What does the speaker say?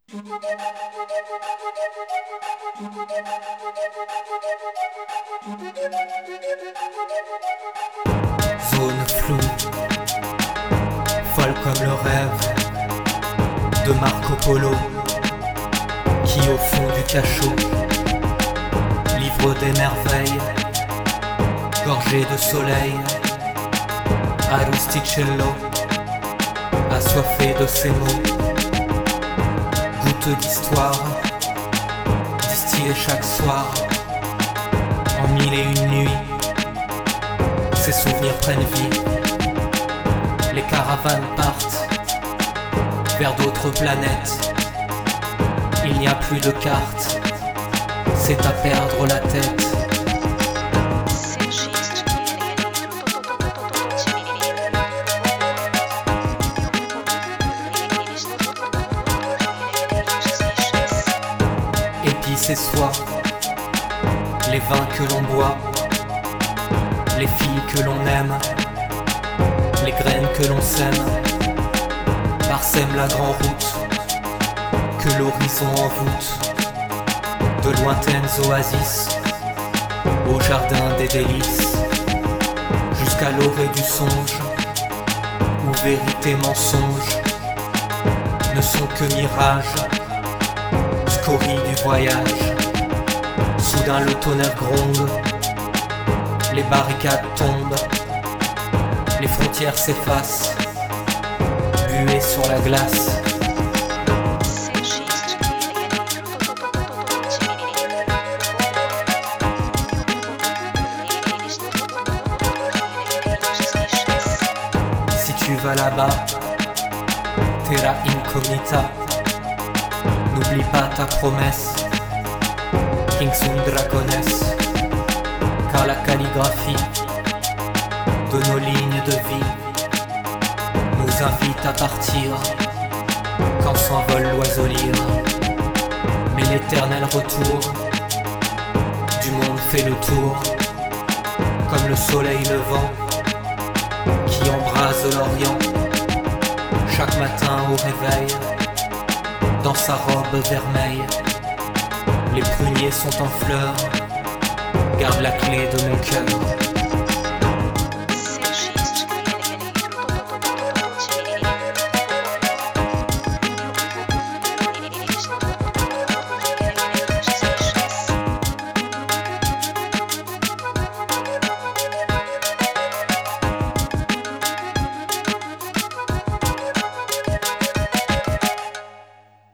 Zone floue, folle comme le rêve de Marco Polo, qui au fond du cachot livre des merveilles, gorgé de soleil, Arustichello, assoiffé de ses mots, goutte d'histoire, distillée chaque soir, en 1001 nuits. Ces souvenirs prennent vie, les caravanes partent vers d'autres planètes. Il n'y a plus de cartes, c'est à perdre la tête. Épices et soie, les vins que l'on boit, les filles que l'on aime, les graines que l'on sème, parsèment la grande route que l'horizon envoûte, de lointaines oasis au jardin des délices, jusqu'à l'orée du songe, où vérité mensonge ne sont que mirages, scories du voyage. Soudain le tonnerre gronde, les barricades tombent, les frontières s'effacent, buées sur la glace. Si tu vas là-bas, terra incognita, n'oublie pas ta promesse, Kingsung Dracones, car la calligraphie de nos lignes de vie nous invite à partir quand s'envole l'oiseau lyre. Mais l'éternel retour du monde fait le tour, comme le soleil levant qui embrase l'Orient. Chaque matin au réveil, dans sa robe vermeille, les pruniers sont en fleurs, garde la clé de mon cœur.